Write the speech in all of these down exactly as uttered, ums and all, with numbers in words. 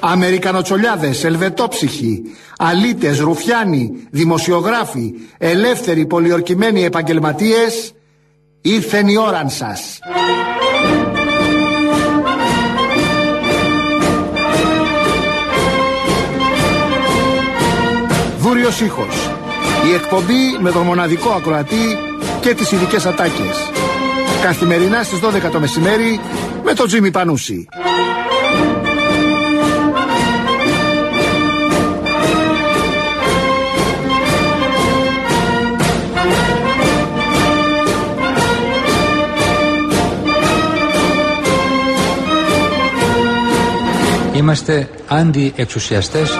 Αμερικανοτσολιάδες, ελβετόψυχοι, αλήτες, ρουφιάνοι, δημοσιογράφοι, ελεύθεροι πολιορκημένοι επαγγελματίες, ήρθεν η ώραν σας. Βούριος ήχος. Η εκπομπή με τον μοναδικό ακροατή και τις ειδικές ατάκες. Καθημερινά στις δώδεκα το μεσημέρι με τον Τζίμι Πανούση. Είμαστε αντιεξουσιαστές.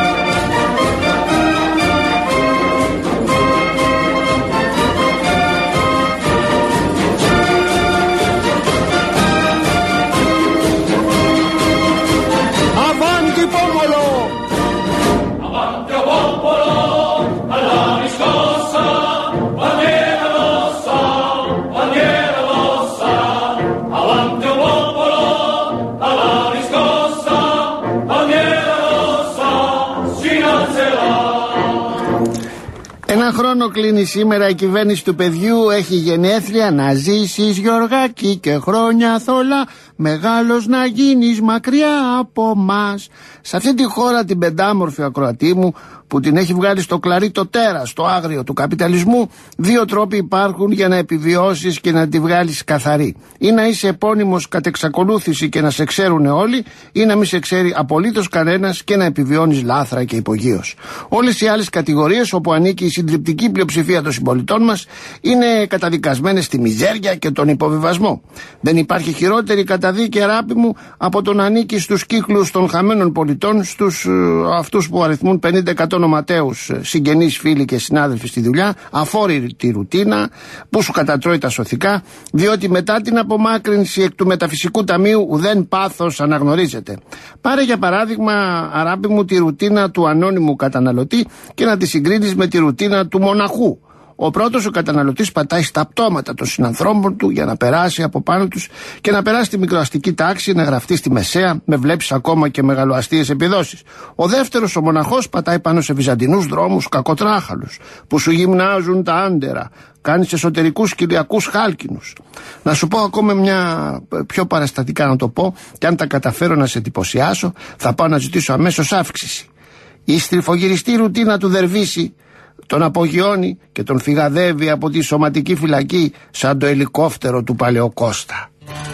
Ένα χρόνο κλείνει σήμερα η κυβέρνηση του παιδιού. Έχει γενέθλια. Να ζήσεις Γιωργάκη και χρόνια θολά, μεγάλος να γίνεις μακριά από μας. Σε αυτή τη χώρα την πεντάμορφη ακροατή μου, που την έχει βγάλει στο κλαρί το τέρας, το άγριο του καπιταλισμού, δύο τρόποι υπάρχουν για να επιβιώσεις και να τη βγάλεις καθαρή. Ή να είσαι επώνυμος κατ' εξακολούθηση και να σε ξέρουν όλοι, ή να μην σε ξέρει απολύτως κανένας και να επιβιώνεις λάθρα και υπογείως. Όλες οι άλλες κατηγορίες, όπου ανήκει η συντριπτική πλειοψηφία των συμπολιτών μας, είναι καταδικασμένες στη μιζέρια και τον υποβιβασμό. Δεν υπάρχει χειρότερη καταδίκη, αγάπη μου, από το να ανήκει στους κύκλους των χαμένων πολιτών, στους ε, αυτούς που αριθμούν πενήντα εκατό οματέους συγγενείς, φίλοι και συνάδελφοι στη δουλειά, αφόρητη ρουτίνα που σου κατατρώει τα σωθικά, διότι μετά την απομάκρυνση εκ του μεταφυσικού ταμείου ουδέν πάθος αναγνωρίζεται. Πάρε για παράδειγμα, αγάπη μου, τη ρουτίνα του ανώνυμου καταναλωτή και να τη συγκρίνεις με τη ρουτίνα του μοναχού. Ο πρώτος, ο καταναλωτής, πατάει στα πτώματα των συνανθρώπων του για να περάσει από πάνω τους και να περάσει τη μικροαστική τάξη, να γραφτεί στη μεσαία, με βλέπεις ακόμα και μεγαλοαστείες επιδόσεις. Ο δεύτερος, ο μοναχός, πατάει πάνω σε βυζαντινούς δρόμους κακοτράχαλους που σου γυμνάζουν τα άντερα. Κάνεις εσωτερικούς κοιλιακούς χάλκινους. Να σου πω ακόμα μια πιο παραστατικά να το πω, και αν τα καταφέρω να σε εντυπωσιάσω, θα πάω να ζητήσω αμέσως αύξηση. Η στριφογυριστή ρουτίνα του Δερβίση τον απογειώνει και τον φυγαδεύει από τη σωματική φυλακή σαν το ελικόπτερο του Παλαιοκώστα.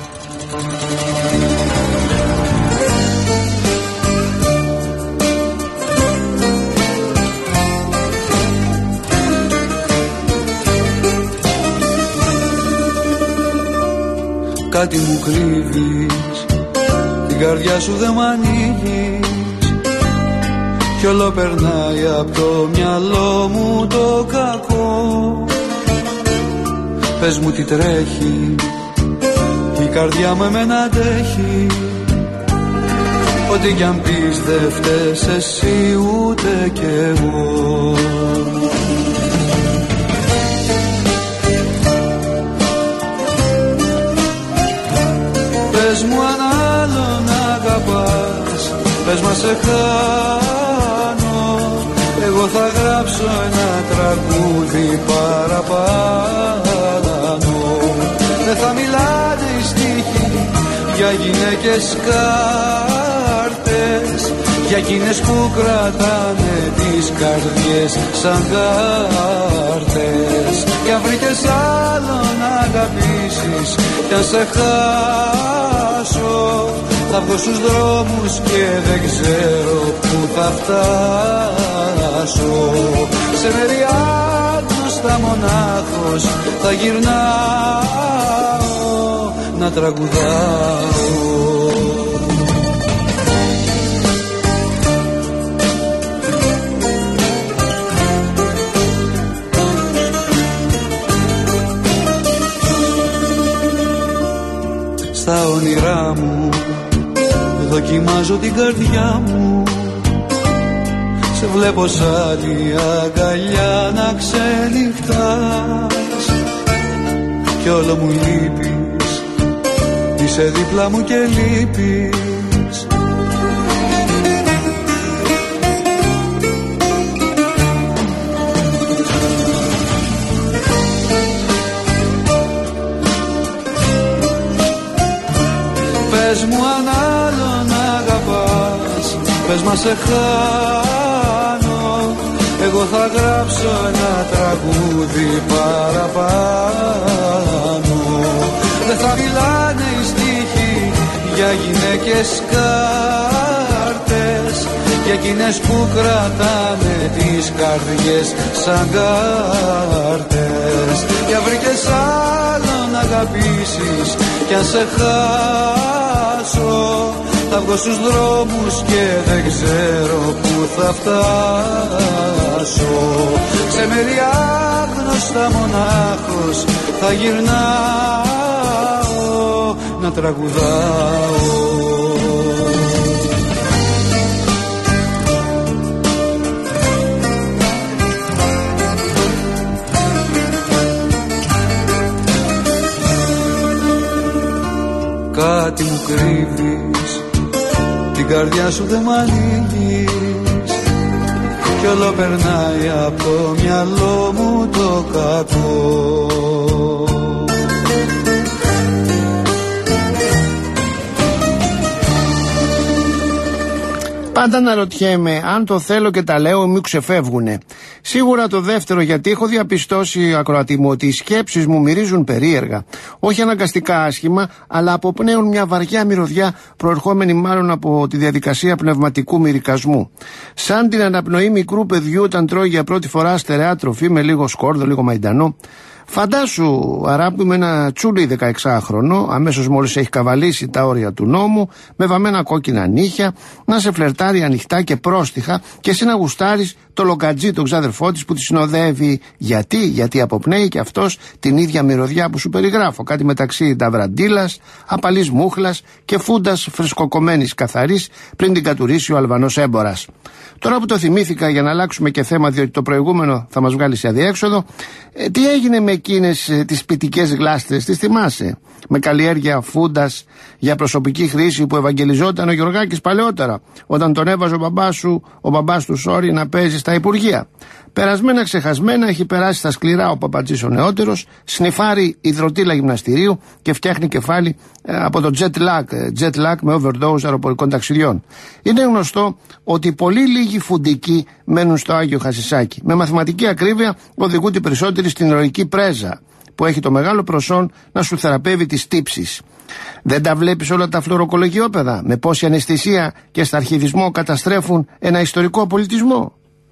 Κάτι μου κρύβεις, την καρδιά σου δεν μ' ανοίγεις κι όλο περνάει από το μυαλό μου το κακό. Πες μου τι τρέχει, η καρδιά μου εμένα αντέχει. Ό,τι κι αν πεις δε φταίς εσύ ούτε κι εγώ. Πες μου αν άλλον αγαπάς, πες μας σε χάνω. Εγώ θα γράψω ένα τραγούδι παραπάνω. Δεν θα μιλάνε οι στίχοι για γυναίκες κάρτες, για εκείνες που κρατάνε τις καρδιές σαν κάρτες. Κι αν βρήκες άλλον να αγαπήσεις κι αν σε χάσω, θα βγω στους δρόμους και δεν ξέρω που θα φτάσω. Σε μέρη άγνωστα μονάχος θα γυρνάω να τραγουδάω. Στα όνειρά μου δοκιμάζω την καρδιά μου. Σε βλέπω σαν τη αγκαλιά να ξενυχτάς κι όλο μου λείπεις, είσαι δίπλα μου και λείπεις. πες μα σε χάνω, εγώ θα γράψω ένα τραγούδι παραπάνω. Δεν θα μιλάνε οι στίχοι για γυναίκες κάρτες, για εκείνες που κρατάνε τις καρδιές σαν κάρτες. Για βρήκες άλλο να αγαπήσεις κι αν σε χάσω, θα βγω στους δρόμους και δεν ξέρω που θα φτάσω. Σε μέρη άγνωστα μονάχος θα γυρνάω να τραγουδάω. Κάτι μου κρύβεις, την καρδιά σου δεν μ' ανοίγεις, κι όλο περνάει από το μυαλό μου το κακό. Πάντα αναρωτιέμαι αν το θέλω και τα λέω μου ξεφεύγουνε. Σίγουρα το δεύτερο, γιατί έχω διαπιστώσει, ακροατή μου, ότι οι σκέψεις μου μυρίζουν περίεργα. Όχι αναγκαστικά άσχημα, αλλά αποπνέουν μια βαριά μυρωδιά, προερχόμενη μάλλον από τη διαδικασία πνευματικού μυρικασμού. Σαν την αναπνοή μικρού παιδιού όταν τρώει για πρώτη φορά στερεά τροφή με λίγο σκόρδο, λίγο μαϊντανό. Φαντάσου, αράπου, με ένα τσούλι δεκαεξάχρονο, αμέσως μόλις έχει καβαλήσει τα όρια του νόμου, με βαμμένα κόκκινα νύχια, να σε φλερτάρει ανοιχτά και πρόστιχα και εσύ να γουστάρεις το λογκατζί, τον ξάδερφό της που τη συνοδεύει. Γιατί, γιατί αποπνέει και αυτός την ίδια μυρωδιά που σου περιγράφω. Κάτι μεταξύ ταβραντήλας, απαλής μούχλας και φούντας φρεσκοκομμένης καθαρής πριν την κατουρίσει ο Αλβανός έμπορας. Τώρα που το θυμήθηκα, για να αλλάξουμε και θέμα, διότι το προηγούμενο θα μας βγάλει σε αδιέξοδο, ε, τι έγινε με εκείνες ε, τις πιτικές γλάστρες, τις θυμάσαι? Με καλλιέργεια φούντας για προσωπική χρήση που ευαγγελιζόταν ο Γεωργάκης παλαιότερα, όταν τον έβαζε ο μπαμπάς σου, ο μπαμπάς του Σόρι, να παίζει στα Υπουργεία. Περασμένα ξεχασμένα έχει περάσει στα σκληρά ο παπατζής ο νεότερος, σνιφάρει υδροτήλα γυμναστηρίου και φτιάχνει κεφάλι ε, από το jet lag, jet lag με overdose αεροπορικών ταξιδιών. Είναι γνωστό ότι πολύ λίγοι φουντικοί μένουν στο Άγιο Χασισάκι. Με μαθηματική ακρίβεια οδηγούνται περισσότεροι στην ηρωική πρέζα, που έχει το μεγάλο προσόν να σου θεραπεύει τις τύψεις. Δεν τα βλέπεις όλα τα φλωροκολογιόπεδα, με πόση αναισθησία και σταρχιδισμό καταστρέφουν ένα ιστορικό πολιτισμό?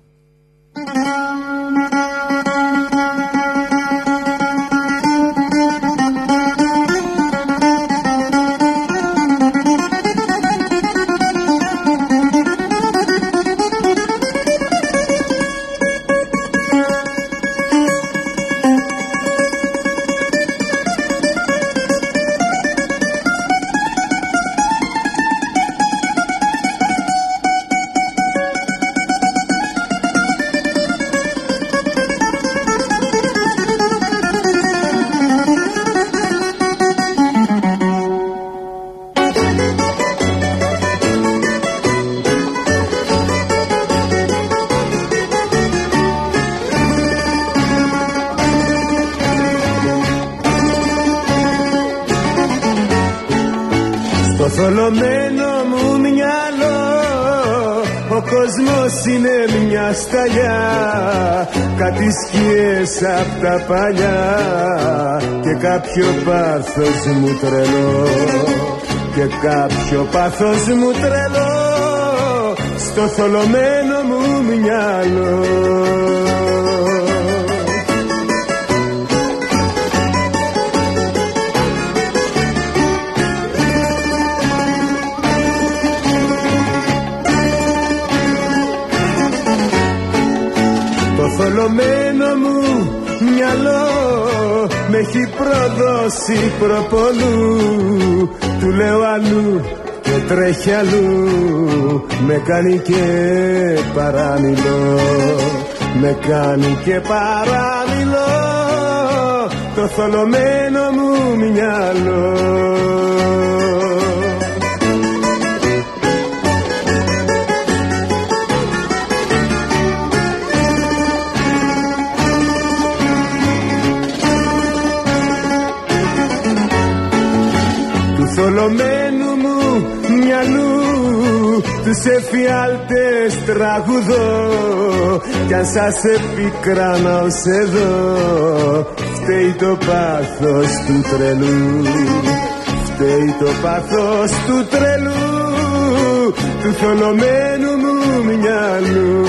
Στο θολωμένο μου μυαλό ο κόσμος είναι μια σταλιά, κάτι σκιές απ' τα παλιά και κάποιο πάθος μου τρελό, και κάποιο πάθος μου τρελό στο θολωμένο μου μυαλό. Το θολωμένο μου μυαλό με έχει προδώσει προπολού, του λέω αλλού και τρέχει αλλού, με κάνει και παραμιλώ, με κάνει και παραμιλώ, το θολωμένο μου μυαλό. Θολωμένου μου μυαλού τους εφιάλτες τραγουδώ κι αν σας επικράνω ως εδώ, φταίει το πάθος του τρελού, φταίει το πάθος του τρελού, του θολωμένου μου μυαλού.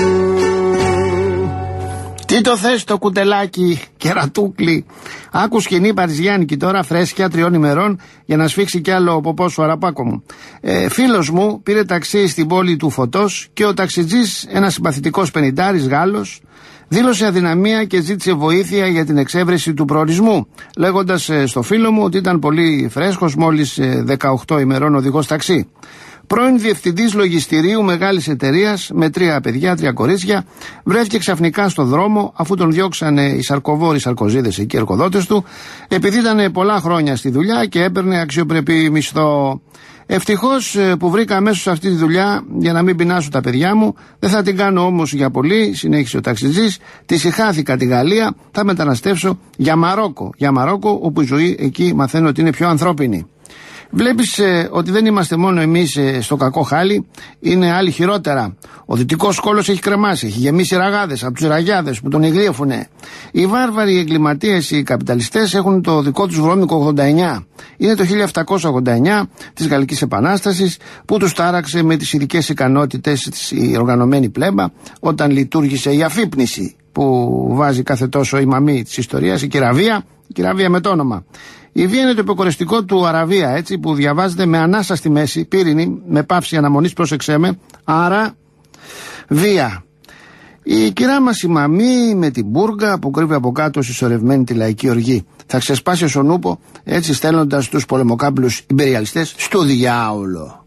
Τι το θες το κουτελάκι, κερατούκλι. Άκου σκηνή Παριζιάνικη τώρα, φρέσκια, τριών ημερών, για να σφίξει κι άλλο ποπό σου αραπάκο μου. Ε, φίλος μου πήρε ταξί στην πόλη του Φωτός και ο ταξιτζής, ένας συμπαθητικός πενηντάρης Γάλλος, δήλωσε αδυναμία και ζήτησε βοήθεια για την εξέβρεση του προορισμού, λέγοντας ε, στο φίλο μου ότι ήταν πολύ φρέσκος, μόλις ε, δεκαοκτώ ημερών οδηγός ταξί. Πρώην διευθυντής λογιστηρίου μεγάλης εταιρείας με τρία παιδιά, τρία κορίτσια, βρέθηκε ξαφνικά στο δρόμο αφού τον διώξανε οι σαρκοβόροι σαρκοζίδες εκεί, εργοδότες του, επειδή ήταν πολλά χρόνια στη δουλειά και έπαιρνε αξιοπρεπή μισθό. Ευτυχώς που βρήκα αμέσως αυτή τη δουλειά για να μην πεινάσω τα παιδιά μου. Δεν θα την κάνω όμως για πολύ, συνέχισε ο ταξιτζής. Τη συχάθηκα τη Γαλλία, θα μεταναστεύσω για Μαρόκο. Για Μαρόκο, όπου η ζωή εκεί μαθαίνω ότι είναι πιο ανθρώπινη. Βλέπεις ε, ότι δεν είμαστε μόνο εμείς ε, στο κακό χάλι, είναι άλλοι χειρότερα. Ο δυτικός κόλος έχει κρεμάσει, έχει γεμίσει ραγάδες από τους ραγιάδες που τον εγλίεφουνε. Οι βάρβαροι εγκληματίες, οι καπιταλιστές έχουν το δικό τους βρώμικο ογδόντα εννιά. Είναι το χίλια επτακόσια ογδόντα εννιά της Γαλλικής Επανάστασης που τους τάραξε με τις ειδικές ικανότητες της η οργανωμένη πλέμπα όταν λειτουργήσε η αφύπνιση που βάζει κάθε τόσο η μαμή της ιστορίας, η κυραβία, η κυραβία με το όνομα. Η βία είναι το υποκοριστικό του Αραβία, έτσι, που διαβάζεται με ανάσα στη μέση, πύρινη, με πάυση αναμονής, πρόσεξέ με, άρα βία. Η κυρά μας η μαμή με την μπούργα που κρύβει από κάτω συσσωρευμένη τη λαϊκή οργή. Θα ξεσπάσει ο Σονούπο, έτσι στέλνοντας τους πολεμοκάμπλους ιμπεριαλιστές στο διάολο.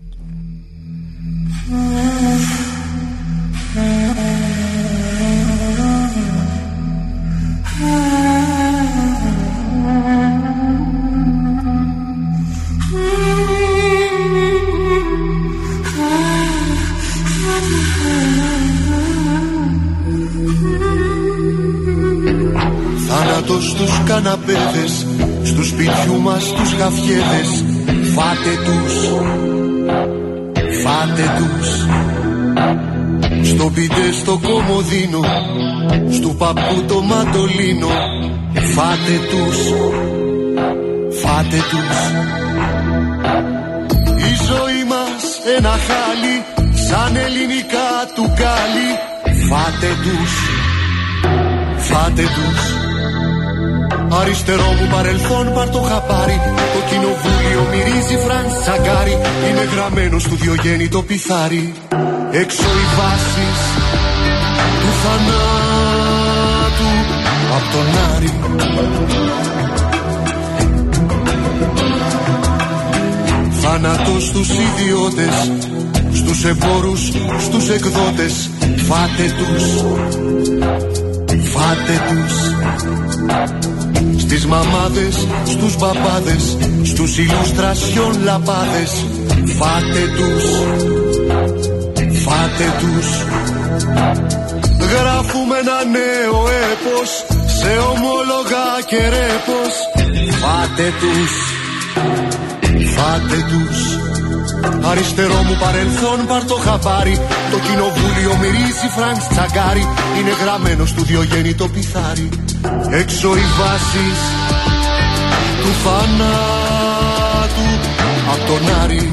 Θάνατος στους καναπέδες, στους σπιτιού μας τους γαφιέδες. Φάτε τους, φάτε τους. Στο πιτέ στο κομμωδίνο, στου παππού το μαντολίνο. Φάτε τους, φάτε τους. Η ζωή μας ένα χάλι, σαν ελληνικά του κάλι. Φάτε τους, φάτε τους. Αριστερό μου παρελθόν πάρ' το χαπάρι. Το κοινοβούλιο μυρίζει φραντσαγκάρι. Είναι γραμμένο στο Διογέννη το πιθάρι. Έξω οι βάσεις του θανάτου απ' τον Άρη. Θάνατος στους ιδιώτες, στους εμπόρους, στους εκδότες. Φάτε τους, φάτε τους. Στις μαμάδες, στους μπαμπάδες, στους ηλουστρασιόν λαπάδες. Φάτε τους, φάτε τους. Γράφουμε ένα νέο έπος σε ομόλογα και ρέπος. Φάτε τους, φάτε τους. Αριστερό μου παρελθόν πάρ' το χαπάρι. Το κοινοβούλιο μυρίζει φραντσαγκάρι. Είναι γραμμένο στο Διογέννη το πιθάρι. Έξω οι βάσεις του θανάτου απ' τον Άρη.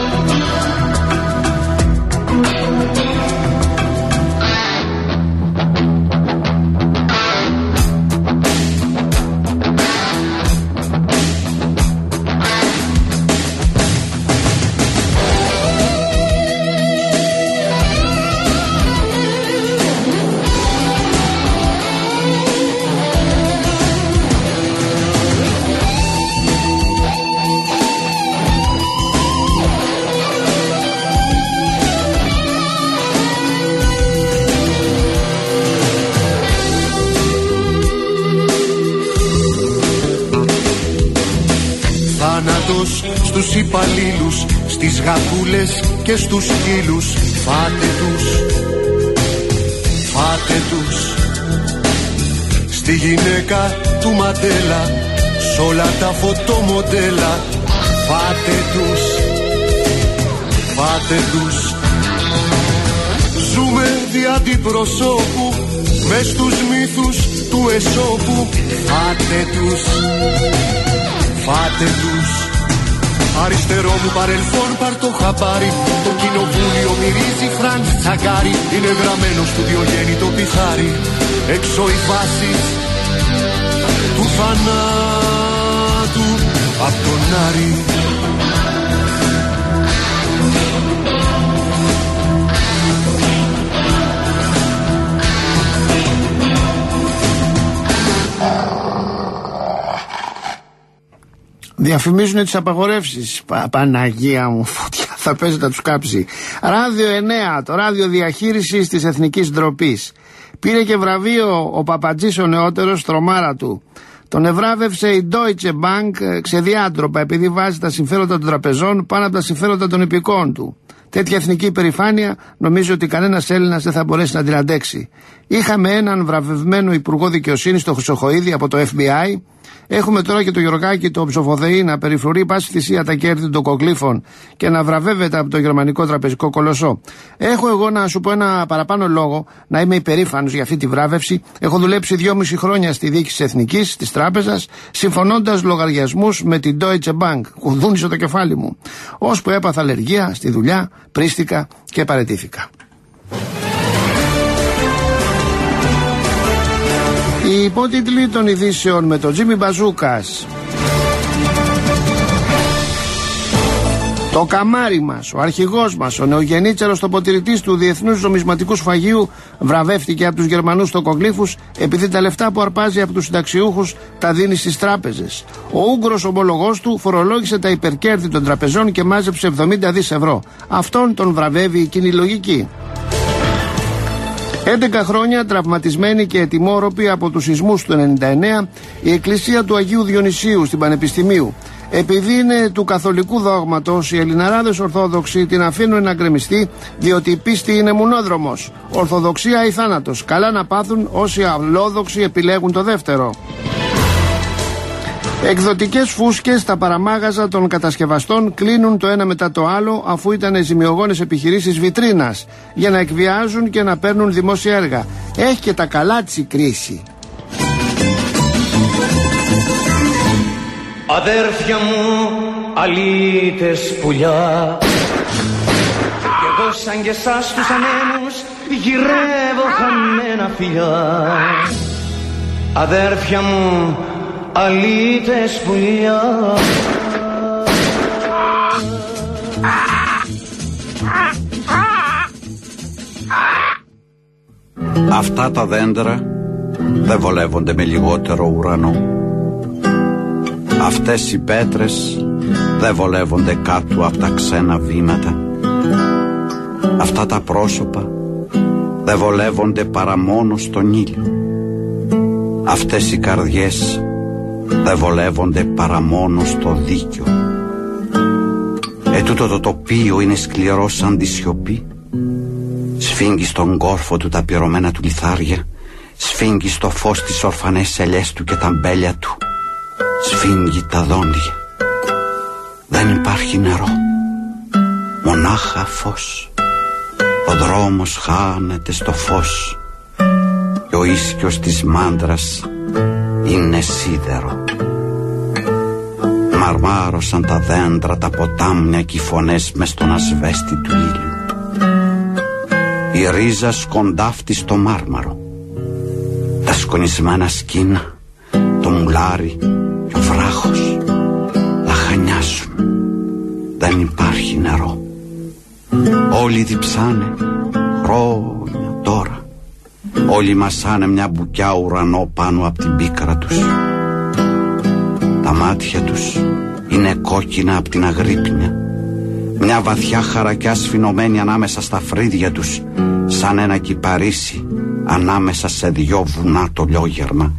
Στους υπαλλήλους, στις γακούλες και στους σκύλους. Φάτε τους, φάτε τους. Στη γυναίκα του Μαντέλα, σ' όλα τα φωτομοντέλα. Φάτε τους, φάτε τους. Ζούμε δι' αντιπροσώπου μες στους μύθους του Εσώπου. Φάτε τους, φάτε τους. Αριστερό μου παρελθόν πάρ' το χαπάρι. Το κοινοβούλιο μυρίζει Φραντ Τσαγκάρι. Είναι γραμμένο στο Διογέννη το πιθάρι. Έξω οι βάσεις του θανάτου απ' τον Άρη. Διαφημίζουν τις απαγορεύσεις. Πα, Παναγία μου, φωτιά θα παίζει να τους κάψει. Ράδιο εννέα, το ράδιο διαχείρισης της εθνικής ντροπής. Πήρε και βραβείο ο Παπατζής ο νεότερος, τρομάρα του. Τον ευράβευσε η Deutsche Bank ξεδιάντροπα επειδή βάζει τα συμφέροντα των τραπεζών πάνω από τα συμφέροντα των υπηκόων του. Τέτοια εθνική υπερηφάνεια νομίζω ότι κανένας Έλληνας δεν θα μπορέσει να την αντέξει. Είχαμε έναν βραβευμένο υπουργό δικαιοσύνης, το Χρυσοχοΐδη, από το εφ μπι άι. Έχουμε τώρα και το Γιωργάκη, το ψοφοδεή, να περιφρουρεί πάση θυσία τα κέρδη των κοκλήφων και να βραβεύεται από το γερμανικό τραπεζικό κολοσσό. Έχω εγώ να σου πω ένα παραπάνω λόγο να είμαι υπερήφανος για αυτή τη βράβευση. Έχω δουλέψει δυόμιση χρόνια στη διοίκηση της Εθνικής, της Τράπεζας, συμφωνώντας λογαριασμούς με την Deutsche Bank. Κουδούνισε το κεφάλι μου. Ώσπου έπαθα αλλεργία στη δουλειά, πρίστηκα και παραιτήθηκα. Οι υπότιτλοι των ειδήσεων με τον Τζίμι Μπαζούκας. Το καμάρι μας, ο αρχηγός μας, ο νεογεννήτσερος τοποτηρητής του Διεθνούς Νομισματικού Σφαγείου βραβεύτηκε από τους Γερμανούς τοκογλύφους επειδή τα λεφτά που αρπάζει από τους συνταξιούχους τα δίνει στις τράπεζες. Ο Ούγγρος ομολογός του φορολόγησε τα υπερκέρδη των τραπεζών και μάζεψε εβδομήντα δισεκατομμύρια ευρώ. Αυτόν τον βραβεύει η κοινή λογική. έντεκα χρόνια τραυματισμένη και ετοιμόρροπη από τους σεισμούς του ενενήντα εννέα, η εκκλησία του Αγίου Διονυσίου στην Πανεπιστημίου. Επειδή είναι του καθολικού δόγματος, οι Ελληναράδες Ορθόδοξοι την αφήνουν να γκρεμιστεί, διότι η πίστη είναι μονόδρομος. Ορθοδοξία ή θάνατος. Καλά να πάθουν όσοι αλλόδοξοι επιλέγουν το δεύτερο. Εκδοτικές φούσκες στα παραμάγαζα των κατασκευαστών κλείνουν το ένα μετά το άλλο, αφού ήταν ζημιογόνες επιχειρήσεις βιτρίνας, για να εκβιάζουν και να παίρνουν δημόσια έργα. Έχει και τα καλά της η κρίση. Αδέρφια μου, αλήτες πουλιά, κι εγώ σαν και εσάς τους ανέμους γυρεύω χαμένα φιλιά. Αδέρφια μου, αλήτες πουλιά. Αυτά τα δέντρα δεν βολεύονται με λιγότερο ουρανό. Αυτές οι πέτρες δεν βολεύονται κάτω από τα ξένα βήματα. Αυτά τα πρόσωπα δεν βολεύονται παρά μόνο στον ήλιο. Αυτές οι καρδιές δεν βολεύονται παρά μόνο στο δίκιο. Ετούτο το τοπίο είναι σκληρό σαν τη σιωπή. Σφίγγει στον κόρφο του τα πυρωμένα του λιθάρια. Σφίγγει στο φως τις ορφανές ελιές του και τα μπέλια του. Σφίγγει τα δόντια. Δεν υπάρχει νερό, μονάχα φως. Ο δρόμος χάνεται στο φως και ο ίσκιος της μάντρας είναι σίδερο. Μαρμάρωσαν τα δέντρα, τα ποτάμια και οι φωνές μες στον ασβέστη του ήλιου. Η ρίζα σκοντάφτει στο μάρμαρο. Τα σκονισμένα σκίνα, το μουλάρι και ο βράχος λαχανιάζουν. Δεν υπάρχει νερό. Όλοι διψάνε χρόνια τώρα. Όλοι μασάνε μια μπουκιά ουρανό πάνω από την πίκρα τους. Τα μάτια τους είναι κόκκινα από την αγρύπνια. Μια βαθιά χαρακιά σφινωμένη ανάμεσα στα φρύδια τους, σαν ένα κυπαρίσι ανάμεσα σε δυο βουνά το λιόγερμα.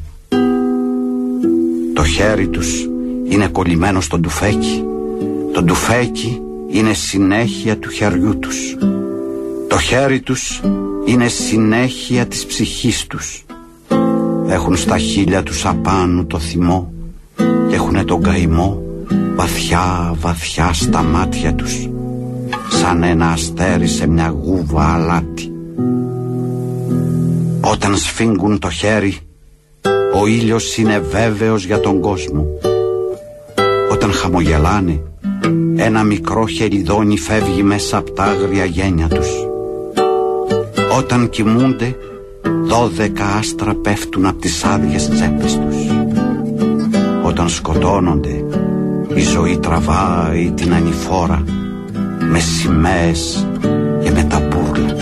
Το χέρι τους είναι κολλημένο στο ντουφέκι. Το ντουφέκι είναι συνέχεια του χεριού τους. Το χέρι τους είναι συνέχεια της ψυχής τους. Έχουν στα χείλια τους απάνω το θυμό και έχουνε τον καημό βαθιά βαθιά στα μάτια τους, σαν ένα αστέρι σε μια γούβα αλάτι. Όταν σφίγγουν το χέρι, ο ήλιος είναι βέβαιος για τον κόσμο. Όταν χαμογελάνε, ένα μικρό χελιδόνι φεύγει μέσα από τα άγρια γένια τους. Όταν κοιμούνται, δώδεκα άστρα πέφτουν από τις άδειες τσέπες τους. Όταν σκοτώνονται, η ζωή τραβάει την ανηφόρα με σημαίες και με τα μπούρλα.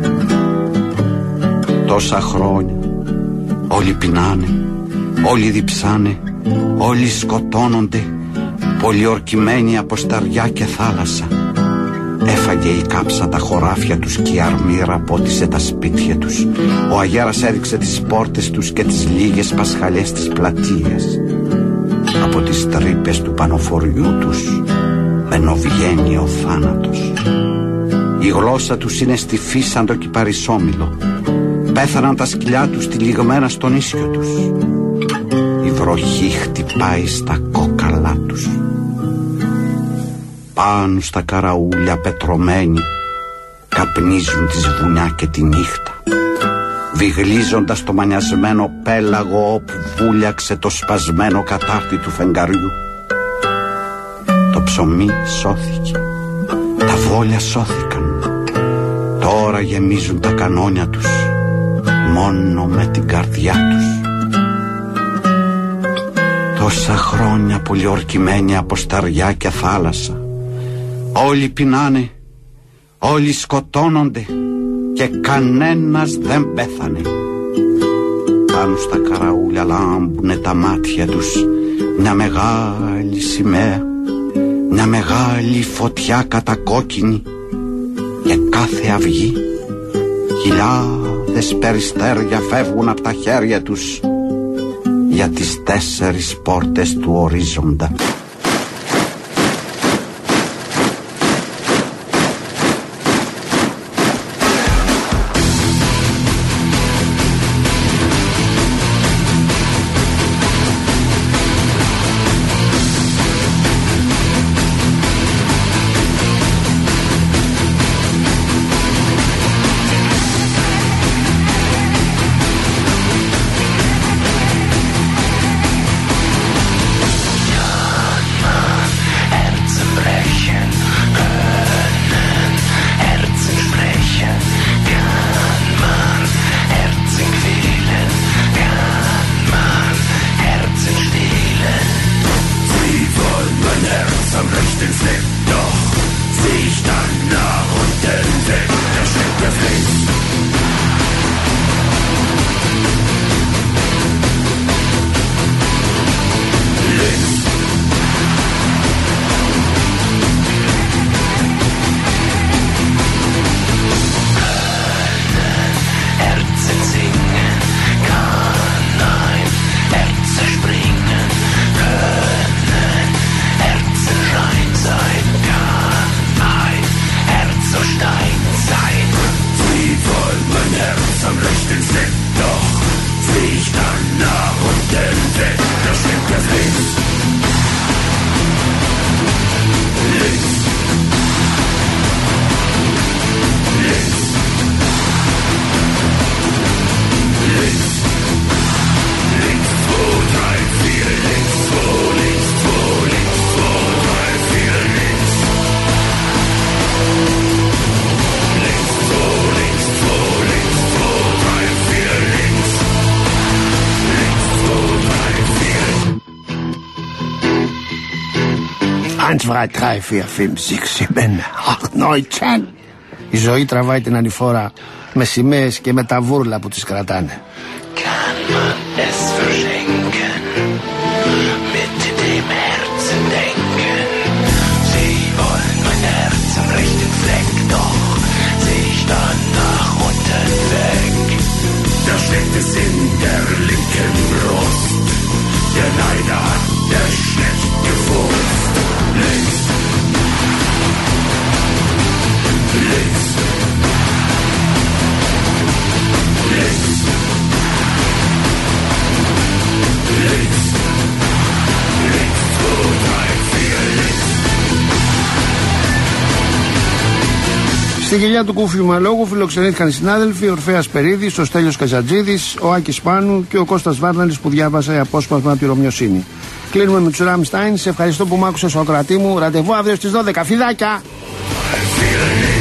Τόσα χρόνια όλοι πεινάνε, όλοι διψάνε, όλοι σκοτώνονται, πολιορκημένοι από σταριά και θάλασσα. Έφαγε η κάψα τα χωράφια τους και η αρμύρα πότισε τα σπίτια τους. Ο αγέρας έδειξε τις πόρτες τους και τις λίγες πασχαλιές της πλατείας. Από τις τρύπες του πανοφοριού τους μπαινοβγαίνει ο θάνατος. Η γλώσσα τους είναι στιφή σαν το κυπαρισόμυλο. Πέθαναν τα σκυλιά τους τυλιγμένα στον ίσιο τους. Η βροχή χτυπάει στα κόκαλά τους. Πάνω στα καραούλια πετρωμένοι καπνίζουν τη βουνιά και τη νύχτα, βιγλίζοντας το μανιασμένο πέλαγο όπου βούλιαξε το σπασμένο κατάρτι του φεγγαριού. Το ψωμί σώθηκε, τα βόλια σώθηκαν. Τώρα γεμίζουν τα κανόνια τους μόνο με την καρδιά τους. Τόσα χρόνια πολιορκημένοι από σταριά και θάλασσα, όλοι πεινάνε, όλοι σκοτώνονται και κανένας δεν πέθανε. Πάνω στα καραούλια λάμπουνε τα μάτια τους μια μεγάλη σημαία, μια μεγάλη φωτιά κατακόκκινη, και κάθε αυγή χιλιάδες περιστέρια φεύγουν από τα χέρια τους για τις τέσσερις πόρτες του ορίζοντα. eins, zwei, drei, vier, fünf, sechs, sieben, acht, neun, zehn. Η ζωή τραβάει την ανηφόρα με σημαίες και με τα βούρλα που τις κρατάνε. Kann man es verschenken, mit dem Herzen denken. Sie wollen mein Herz am rechten Fleck, doch seh ich danach unten weg. Da steckt es in der linken Brust, der Neider hat der schlecht gefurzt. Links, links, links, Στη γελιά του Κούφιου Αλόγου φιλοξενήθηκαν οι συνάδελφοι Ορφέας Περίδης, ο Στέλιος Καζατζίδης, ο Άκης Πάνου και ο Κώστας Βάρναλης που διάβασε απόσπασμα από τη Ρωμιοσύνη. Κλείνουμε με τους Ραμστάιν. Σε ευχαριστώ που μ' άκουσες, Σοκρατή μου. Ραντεβού αύριο στις δώδεκα. Φιδάκια!